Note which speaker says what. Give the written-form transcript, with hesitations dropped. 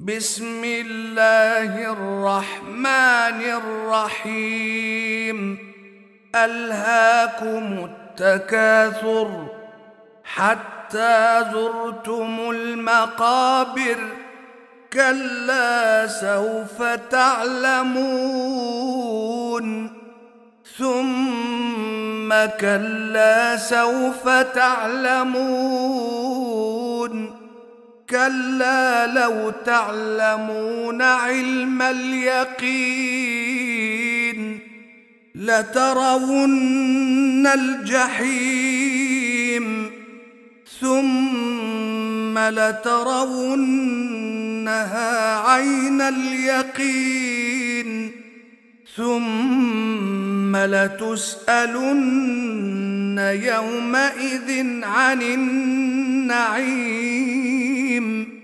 Speaker 1: بسم الله الرحمن الرحيم. ألهاكم التكاثر حتى زرتم المقابر، كلا سوف تعلمون ثم كلا سوف تعلمون، كلا لو تعلمون علم اليقين لترون الجحيم ثم لترونها عين اليقين ثم لتسألن يومئذ عن النعيم.